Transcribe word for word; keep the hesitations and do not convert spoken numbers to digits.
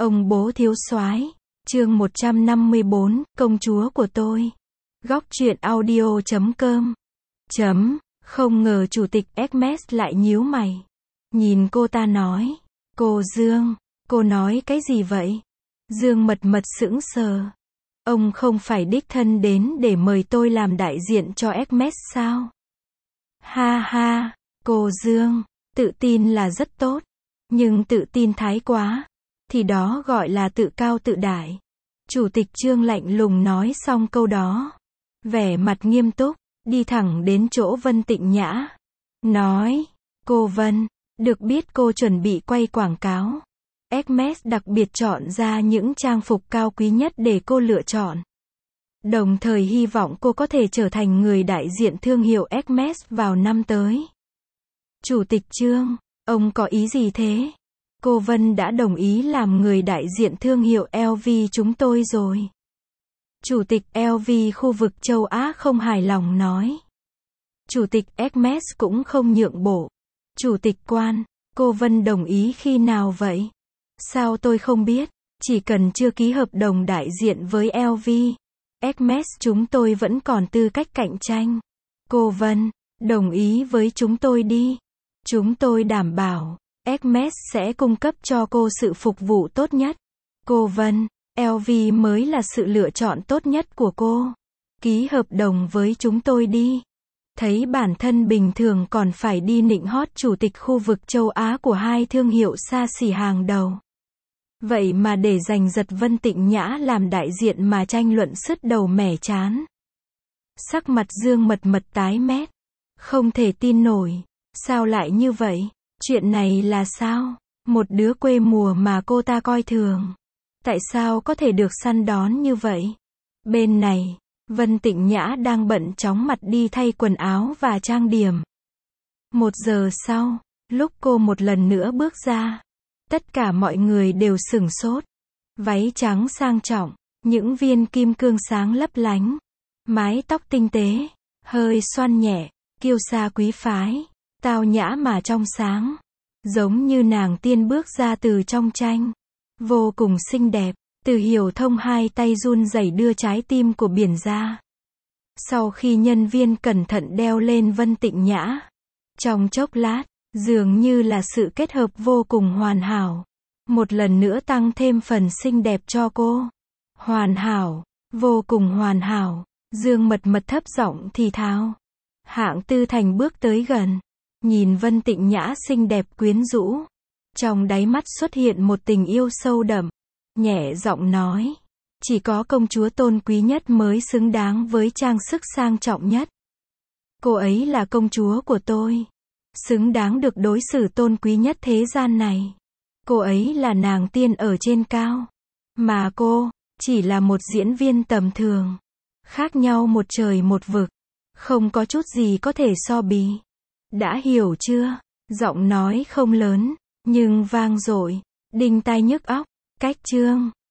Ông bố thiếu soái, chương một trăm năm mươi bốn, công chúa của tôi. Góc truyện audio chấm com. Chấm, không ngờ chủ tịch Hermes lại nhíu mày. Nhìn cô ta nói, cô Dương, cô nói cái gì vậy? Dương mật mật sững sờ. Ông không phải đích thân đến để mời tôi làm đại diện cho Hermes sao? Ha ha, cô Dương, tự tin là rất tốt, nhưng tự tin thái quá, thì đó gọi là tự cao tự đại. Chủ tịch Trương lạnh lùng nói xong câu đó, vẻ mặt nghiêm túc, đi thẳng đến chỗ Vân Tịnh Nhã. Nói, cô Vân, được biết cô chuẩn bị quay quảng cáo. Hermes đặc biệt chọn ra những trang phục cao quý nhất để cô lựa chọn. Đồng thời hy vọng cô có thể trở thành người đại diện thương hiệu Hermes vào năm tới. Chủ tịch Trương, ông có ý gì thế? Cô Vân đã đồng ý làm người đại diện thương hiệu lờ vê chúng tôi rồi. Chủ tịch lờ vê khu vực châu Á không hài lòng nói. Chủ tịch Hermes cũng không nhượng bộ. Chủ tịch Quan, cô Vân đồng ý khi nào vậy? Sao tôi không biết, chỉ cần chưa ký hợp đồng đại diện với lờ vê, Hermes chúng tôi vẫn còn tư cách cạnh tranh. Cô Vân, đồng ý với chúng tôi đi. Chúng tôi đảm bảo, Hermes sẽ cung cấp cho cô sự phục vụ tốt nhất. Cô Vân, lờ vê mới là sự lựa chọn tốt nhất của cô. Ký hợp đồng với chúng tôi đi. Thấy bản thân bình thường còn phải đi nịnh hót chủ tịch khu vực châu Á của hai thương hiệu xa xỉ hàng đầu. Vậy mà để giành giật Vân Tịnh Nhã làm đại diện mà tranh luận sứt đầu mẻ chán. Sắc mặt Dương mật mật tái mét. Không thể tin nổi. Sao lại như vậy? Chuyện này là sao? Một đứa quê mùa mà cô ta coi thường. Tại sao có thể được săn đón như vậy? Bên này, Vân Tịnh Nhã đang bận chóng mặt đi thay quần áo và trang điểm. Một giờ sau, lúc cô một lần nữa bước ra, tất cả mọi người đều sửng sốt. Váy trắng sang trọng, những viên kim cương sáng lấp lánh, mái tóc tinh tế, hơi xoăn nhẹ, kiêu sa quý phái, tao nhã mà trong sáng, giống như nàng tiên bước ra từ trong tranh. Vô cùng xinh đẹp. Từ Hiểu Thông hai tay run rẩy đưa trái tim của biển ra. Sau khi nhân viên cẩn thận đeo lên Vân Tịnh Nhã, trong chốc lát, dường như là sự kết hợp vô cùng hoàn hảo. Một lần nữa tăng thêm phần xinh đẹp cho cô. Hoàn hảo, vô cùng hoàn hảo. Dương mật mật thấp giọng thì thào. Hạng Tư Thành bước tới gần, nhìn Vân Tịnh Nhã xinh đẹp quyến rũ. Trong đáy mắt xuất hiện một tình yêu sâu đậm. Nhẹ giọng nói, chỉ có công chúa tôn quý nhất mới xứng đáng với trang sức sang trọng nhất. Cô ấy là công chúa của tôi, xứng đáng được đối xử tôn quý nhất thế gian này. Cô ấy là nàng tiên ở trên cao, mà cô chỉ là một diễn viên tầm thường. Khác nhau một trời một vực, không có chút gì có thể so bì. Đã hiểu chưa? Giọng nói không lớn, nhưng vang dội, đinh tai nhức óc. Cách Trương